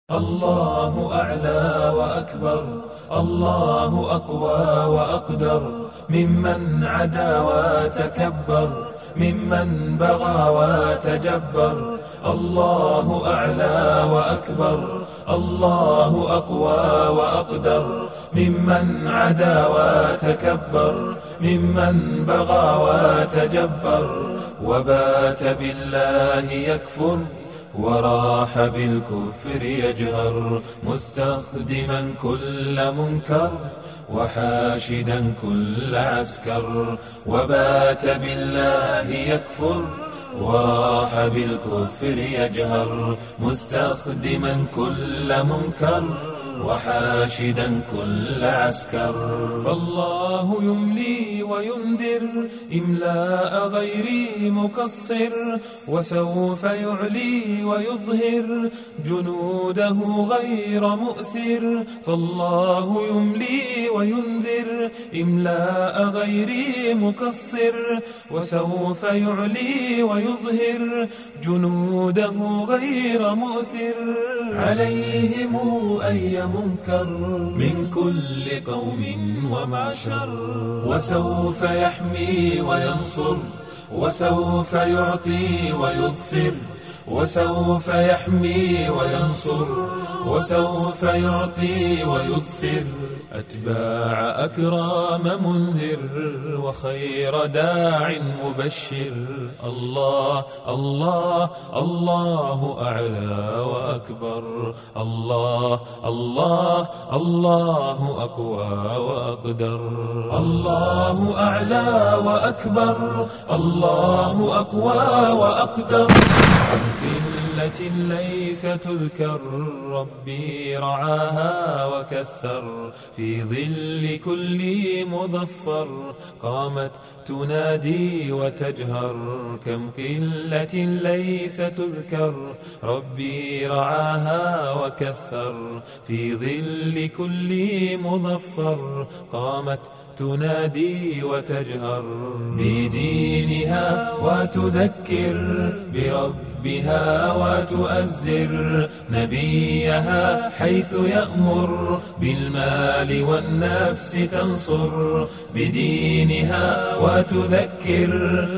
الله أعلى وأكبر، الله أقوى وأقدر ممن عدا وتكبر، ممن بغى وتجبر. الله أعلى وأكبر، الله أقوى وأقدر ممن عدا وتكبر، ممن بغى وتجبر. وبات بالله يكفر وراح بالكفر يجهر، مستخدما كل منكر وحاشدا كل عسكر. وبات بالله يكفر وراح بالكفر يجهر، مستخدما كل منكر وحاشدا كل عسكر. فالله يملي وينذر إملاء غير مقصر، وسوف يعلي ويظهر جنوده غير مؤثر. فالله يملي وينذر إملاء غير مقصر، وسوف يعلي ويظهر جنوده غير مؤثر. عليهم أي منكر من كل قوم ومعشر، وسوف يحمي وينصر، وسوف يعطي ويظفر. وسوف يحمي وينصر، وسوف يعطي ويظفر. أتباع أكرام منذر وخير داع مبشر. الله الله الله أعلى وأكبر، الله الله الله أقوى وأقدر. الله أعلى وأكبر، الله أقوى وأقدر. قلة ليس تذكر، ربي رعاها وكثر. في ظل كل مظفر قامت تنادي وتجهر. كم قلة ليس تذكر، ربي رعاها وكثر. في ظل كل مظفر قامت تنادي وتجهر. بدينها وتذكر، بربها وتؤزر نبيها حيث يأمر. بالمال والنفس تنصر، بدينها وتذكر،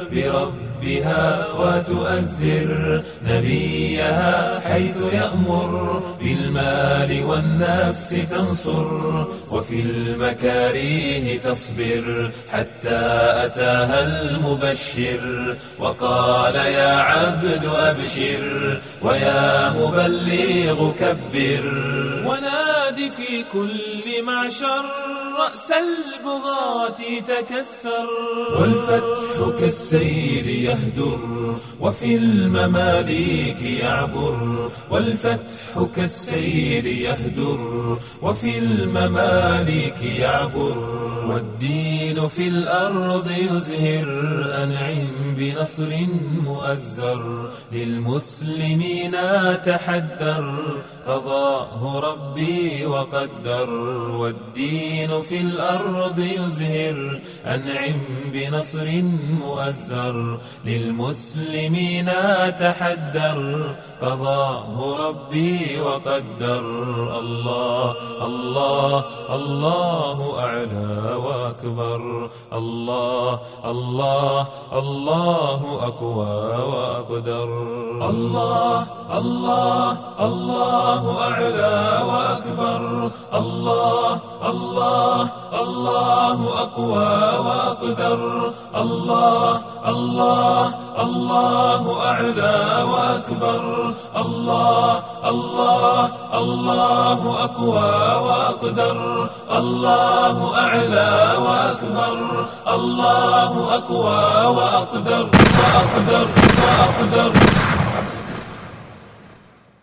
بربها وتؤزر نبيها حيث يأمر. بالمال والنفس تنصر، وفي المكاريه تصبر. حتى أتاها المبشر وقال يا عبد أبشر، ويا مبلغ كبر. ونادي في كل معشر، رأس البغاة تكسر. والفتح كالسير يهدر، وفي المماليك يعبر. والفتح كالسير يهدر، وفي المماليك يعبر. والدين في الأرض يزهر، أنعم بنصر مؤزر. للمسلمين تحدر، قضاه ربي وقدر. والدين في الأرض يزهر، أنعم بنصر مؤزر. للمسلمين تحدر، قضاه ربي وقدر. الله الله الله أعلى وأكبر، الله الله الله أقوى وأقدر. الله الله الله أعلى وأكبر، الله الله الله أقوى وأقدر. الله الله الله أعلى وأكبر، الله الله الله أقوى وأقدر. الله أعلى وأكبر، الله أقوى وأقدر وأقدر وأقدر.